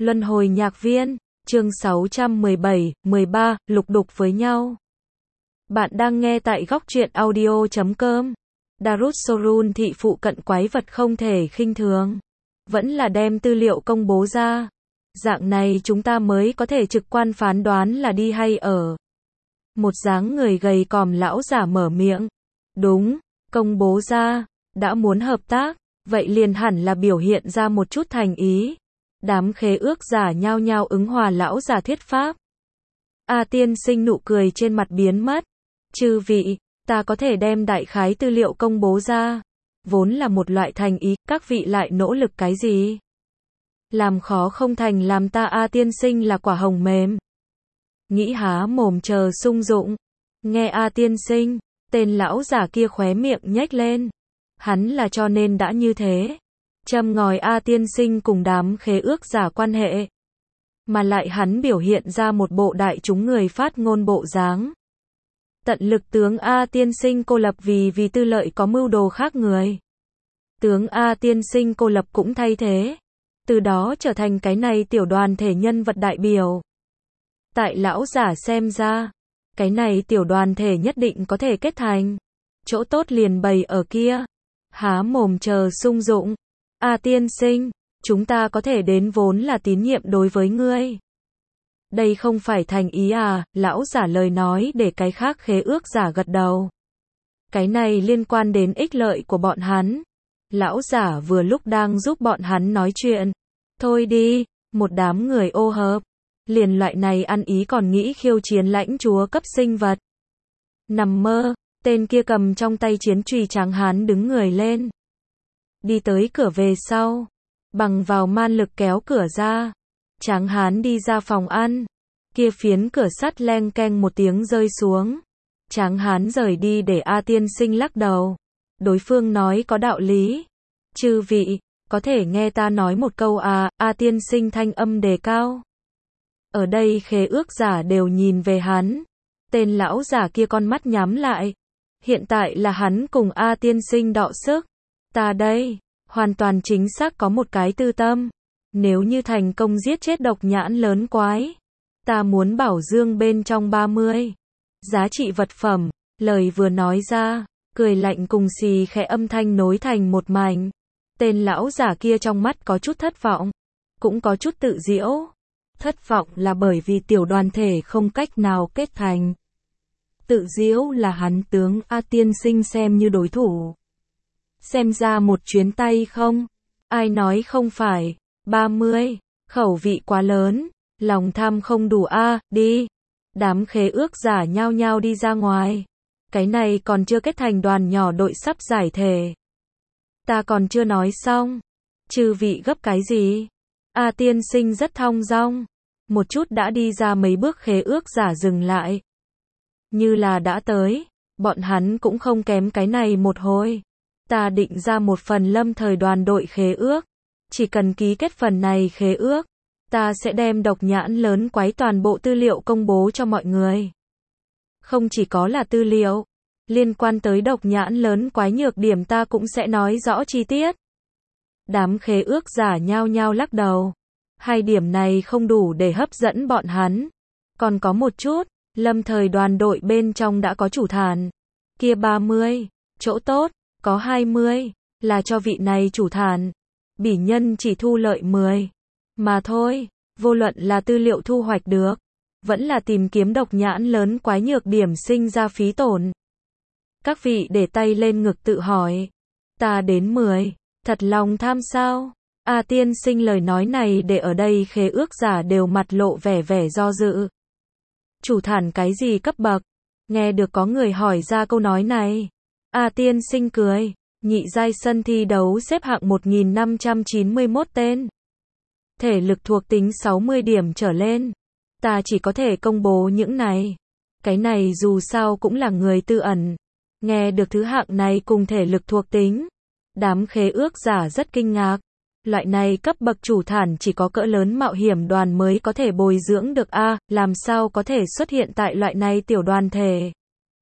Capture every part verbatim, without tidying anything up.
Luân hồi nhạc viên, chương sáu trăm mười bảy, mười ba, lục đục với nhau. Bạn đang nghe tại góc truyện audio chấm com. Darussorun thị phụ cận quái vật không thể khinh thường. Vẫn là đem tư liệu công bố ra. Dạng này chúng ta mới có thể trực quan phán đoán là đi hay ở. Một dáng người gầy còm lão giả mở miệng. Đúng, công bố ra, đã muốn hợp tác, vậy liền hẳn là biểu hiện ra một chút thành ý. Đám khế ước giả nhao nhao ứng hòa lão giả thuyết pháp. A tiên sinh nụ cười trên mặt biến mất. Chư vị, ta có thể đem đại khái tư liệu công bố ra. Vốn là một loại thành ý, các vị lại nỗ lực cái gì? Làm khó không thành làm ta A tiên sinh là quả hồng mềm. Nghĩ há mồm chờ sung dụng. Nghe A tiên sinh, tên lão giả kia khóe miệng nhếch lên. Hắn là cho nên đã như thế. Châm ngòi A tiên sinh cùng đám khế ước giả quan hệ. Mà lại hắn biểu hiện ra một bộ đại chúng người phát ngôn bộ dáng. Tận lực tướng A tiên sinh cô lập vì vì tư lợi có mưu đồ khác người. Tướng A tiên sinh cô lập cũng thay thế. Từ đó trở thành cái này tiểu đoàn thể nhân vật đại biểu. Tại lão giả xem ra, cái này tiểu đoàn thể nhất định có thể kết thành. Chỗ tốt liền bày ở kia. Há mồm chờ sung dụng. A tiên sinh, chúng ta có thể đến vốn là tín nhiệm đối với ngươi. Đây không phải thành ý à, lão giả lời nói để cái khác khế ước giả gật đầu. Cái này liên quan đến ích lợi của bọn hắn. Lão giả vừa lúc đang giúp bọn hắn nói chuyện. Thôi đi, một đám người ô hợp. Liền loại này ăn ý còn nghĩ khiêu chiến lãnh chúa cấp sinh vật. Nằm mơ, tên kia cầm trong tay chiến chùy tráng hán đứng người lên. Đi tới cửa về sau, bằng vào man lực kéo cửa ra. Tráng hán đi ra phòng ăn, kia phiến cửa sắt leng keng một tiếng rơi xuống. Tráng hán rời đi để A tiên sinh lắc đầu. Đối phương nói có đạo lý. Chư vị, có thể nghe ta nói một câu à, A tiên sinh thanh âm đề cao. Ở đây khế ước giả đều nhìn về hắn. Tên lão giả kia con mắt nhắm lại. Hiện tại là hắn cùng A tiên sinh đọ sức. Ta đây, hoàn toàn chính xác có một cái tư tâm. Nếu như thành công giết chết độc nhãn lớn quái, ta muốn bảo dương bên trong ba mươi. Giá trị vật phẩm, lời vừa nói ra, cười lạnh cùng xì khẽ âm thanh nối thành một mảnh. Tên lão giả kia trong mắt có chút thất vọng, cũng có chút tự giễu. Thất vọng là bởi vì tiểu đoàn thể không cách nào kết thành. Tự giễu là hắn tướng A tiên sinh xem như đối thủ. Xem ra một chuyến tay không? Ai nói không phải? ba mươi. Khẩu vị quá lớn. Lòng tham không đủ a, à, đi. Đám khế ước giả nhao nhao đi ra ngoài. Cái này còn chưa kết thành đoàn nhỏ đội sắp giải thể. Ta còn chưa nói xong. Chư vị gấp cái gì? A tiên sinh rất thong dong. Một chút đã đi ra mấy bước khế ước giả dừng lại. Như là đã tới. Bọn hắn cũng không kém cái này một hồi. Ta định ra một phần lâm thời đoàn đội khế ước. Chỉ cần ký kết phần này khế ước, ta sẽ đem độc nhãn lớn quái toàn bộ tư liệu công bố cho mọi người. Không chỉ có là tư liệu, liên quan tới độc nhãn lớn quái nhược điểm ta cũng sẽ nói rõ chi tiết. Đám khế ước giả nhao nhao lắc đầu. Hai điểm này không đủ để hấp dẫn bọn hắn. Còn có một chút, lâm thời đoàn đội bên trong đã có chủ thản. Kia ba mươi, chỗ tốt. Có hai mươi, là cho vị này chủ thản. Bỉ nhân chỉ thu lợi mười. Mà thôi, vô luận là tư liệu thu hoạch được, vẫn là tìm kiếm độc nhãn lớn quái nhược điểm sinh ra phí tổn. Các vị để tay lên ngực tự hỏi. Ta đến mười, thật lòng tham sao? A tiên sinh lời nói này để ở đây khế ước giả đều mặt lộ vẻ vẻ do dự. Chủ thản cái gì cấp bậc? Nghe được có người hỏi ra câu nói này. A tiên sinh cười, nhị giai sân thi đấu xếp hạng một nghìn năm trăm chín mươi mốt tên. Thể lực thuộc tính sáu mươi điểm trở lên. Ta chỉ có thể công bố những này. Cái này dù sao cũng là người tư ẩn. Nghe được thứ hạng này cùng thể lực thuộc tính. Đám khế ước giả rất kinh ngạc. Loại này cấp bậc chủ thản chỉ có cỡ lớn mạo hiểm đoàn mới có thể bồi dưỡng được a, làm sao có thể xuất hiện tại loại này tiểu đoàn thể.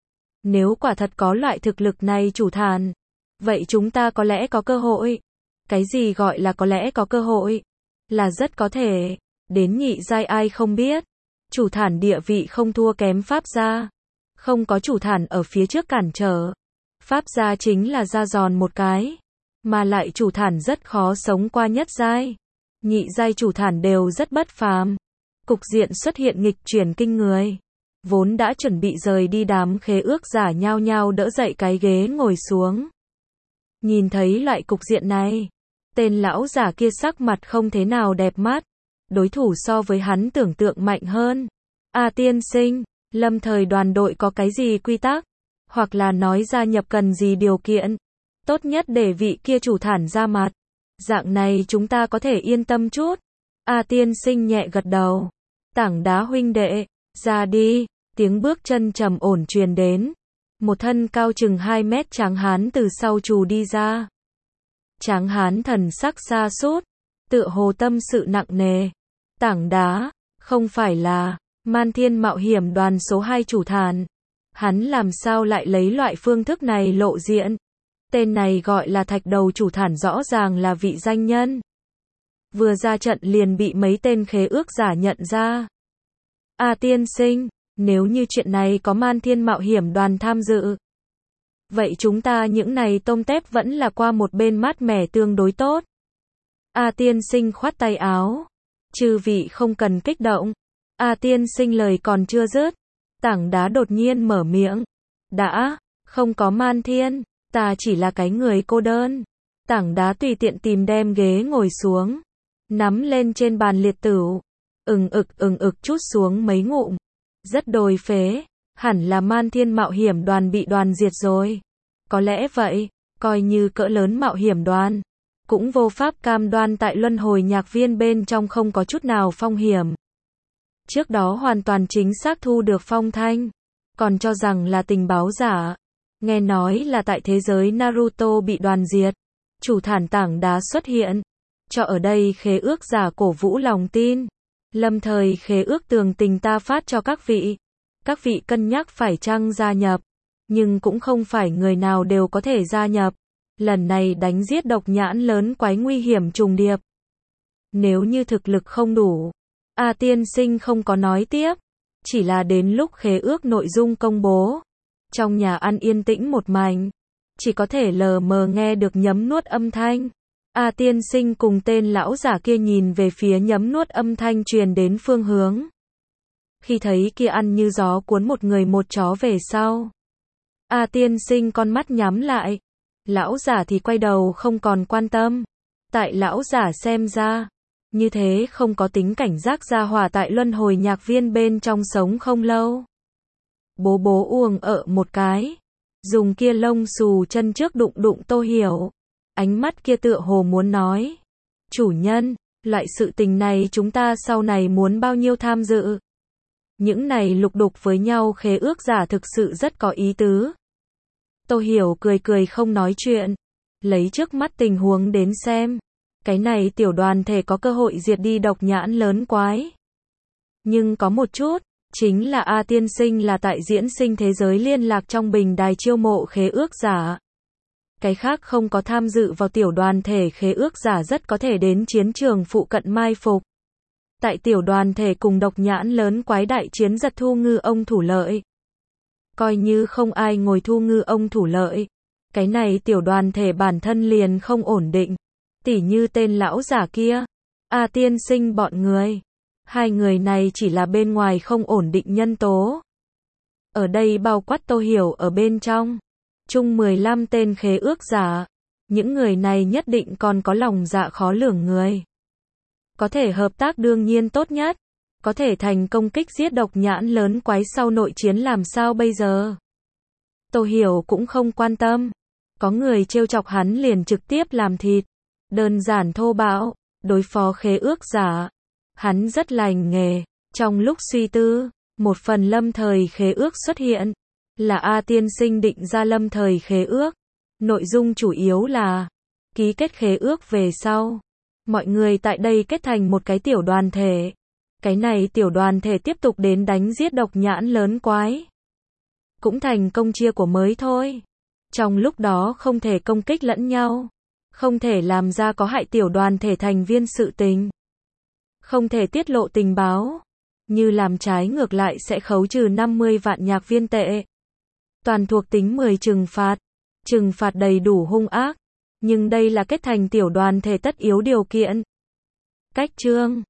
Nếu quả thật có loại thực lực này chủ thản, vậy chúng ta có lẽ có cơ hội. Cái gì gọi là có lẽ có cơ hội? Là rất có thể. Đến nhị giai ai không biết. Chủ thản địa vị không thua kém pháp gia. Không có chủ thản ở phía trước cản trở. Pháp gia chính là ra giòn một cái. Mà lại chủ thản rất khó sống qua nhất giai. Nhị giai chủ thản đều rất bất phàm. Cục diện xuất hiện nghịch chuyển kinh người. Vốn đã chuẩn bị rời đi đám khế ước giả nhao nhao đỡ dậy cái ghế ngồi xuống. Nhìn thấy loại cục diện này, tên lão giả kia sắc mặt không thế nào đẹp mắt. Đối thủ so với hắn tưởng tượng mạnh hơn. A tiên sinh, lâm thời đoàn đội có cái gì quy tắc? Hoặc là nói gia nhập cần gì điều kiện? Tốt nhất để vị kia chủ thản ra mặt. Dạng này chúng ta có thể yên tâm chút. A tiên sinh nhẹ gật đầu. Tảng đá huynh đệ, ra đi. Tiếng bước chân trầm ổn truyền đến. Một thân cao chừng hai mét tráng hán từ sau trù đi ra. Tráng hán thần sắc xa sút, tựa hồ tâm sự nặng nề. Tảng đá, không phải là Man Thiên Mạo Hiểm đoàn số hai chủ thản. Hắn làm sao lại lấy loại phương thức này lộ diện? Tên này gọi là thạch đầu chủ thản rõ ràng là vị danh nhân. Vừa ra trận liền bị mấy tên khế ước giả nhận ra. A tiên sinh, nếu như chuyện này có Man Thiên Mạo Hiểm đoàn tham dự, vậy chúng ta những này tôm tép vẫn là qua một bên mát mẻ tương đối tốt. A tiên sinh khoát tay áo. Chư vị không cần kích động. A tiên sinh lời còn chưa dứt. Tảng đá đột nhiên mở miệng. Đã, không có Man Thiên, ta chỉ là cái người cô đơn. Tảng đá tùy tiện tìm đem ghế ngồi xuống. Nắm lên trên bàn liệt tửu. Ừng ực ừng ực chút xuống mấy ngụm. Rất đồi phế. Hẳn là Man Thiên Mạo Hiểm đoàn bị đoàn diệt rồi. Có lẽ vậy, coi như cỡ lớn mạo hiểm đoàn. Cũng vô pháp cam đoan tại luân hồi nhạc viên bên trong không có chút nào phong hiểm. Trước đó hoàn toàn chính xác thu được phong thanh. Còn cho rằng là tình báo giả. Nghe nói là tại thế giới Naruto bị đoàn diệt. Chủ thản tảng đá xuất hiện. Cho ở đây khế ước giả cổ vũ lòng tin. Lâm thời khế ước tường tình ta phát cho các vị. Các vị cân nhắc phải chăng gia nhập. Nhưng cũng không phải người nào đều có thể gia nhập. Lần này đánh giết độc nhãn lớn quái nguy hiểm trùng điệp. Nếu như thực lực không đủ. A tiên sinh không có nói tiếp. Chỉ là đến lúc khế ước nội dung công bố. Trong nhà ăn yên tĩnh một mảnh. Chỉ có thể lờ mờ nghe được nhấm nuốt âm thanh. A tiên sinh cùng tên lão giả kia nhìn về phía nhấm nuốt âm thanh truyền đến phương hướng. Khi thấy kia ăn như gió cuốn một người một chó về sau. A tiên sinh con mắt nhắm lại. Lão giả thì quay đầu không còn quan tâm. Tại lão giả xem ra, như thế không có tính cảnh giác gia hỏa tại luân hồi nhạc viên bên trong sống không lâu. Bố bố uồng ợ một cái. Dùng kia lông xù chân trước đụng đụng Tô Hiểu. Ánh mắt kia tựa hồ muốn nói. Chủ nhân, loại sự tình này chúng ta sau này muốn bao nhiêu tham dự. Những này lục đục với nhau khế ước giả thực sự rất có ý tứ. Tô Hiểu cười cười không nói chuyện. Lấy trước mắt tình huống đến xem. Cái này tiểu đoàn thể có cơ hội diệt đi độc nhãn lớn quái. Nhưng có một chút, chính là A tiên sinh là tại diễn sinh thế giới liên lạc trong bình đài chiêu mộ khế ước giả. Cái khác không có tham dự vào tiểu đoàn thể khế ước giả rất có thể đến chiến trường phụ cận mai phục. Tại tiểu đoàn thể cùng độc nhãn lớn quái đại chiến giật thu ngư ông thủ lợi. Coi như không ai ngồi thu ngư ông thủ lợi. Cái này tiểu đoàn thể bản thân liền không ổn định. Tỉ như tên lão giả kia. A tiên sinh bọn người. Hai người này chỉ là bên ngoài không ổn định nhân tố. Ở đây bao quát Tô Hiểu ở bên trong. Chung mười lăm tên khế ước giả. Những người này nhất định còn có lòng dạ khó lường người. Có thể hợp tác đương nhiên tốt nhất. Có thể thành công kích giết độc nhãn lớn quái sau nội chiến làm sao bây giờ? Tô Hiểu cũng không quan tâm. Có người trêu chọc hắn liền trực tiếp làm thịt. Đơn giản thô bạo, đối phó khế ước giả. Hắn rất lành nghề. Trong lúc suy tư, một phần lâm thời khế ước xuất hiện. Là A tiên sinh định ra lâm thời khế ước. Nội dung chủ yếu là ký kết khế ước về sau. Mọi người tại đây kết thành một cái tiểu đoàn thể. Cái này tiểu đoàn thể tiếp tục đến đánh giết độc nhãn lớn quái. Cũng thành công chia của mới thôi. Trong lúc đó không thể công kích lẫn nhau. Không thể làm ra có hại tiểu đoàn thể thành viên sự tình. Không thể tiết lộ tình báo. Như làm trái ngược lại sẽ khấu trừ năm mươi vạn nhạc viên tệ. Toàn thuộc tính mười trừng phạt. Trừng phạt đầy đủ hung ác. Nhưng đây là kết thành tiểu đoàn thể tất yếu điều kiện. Cách chương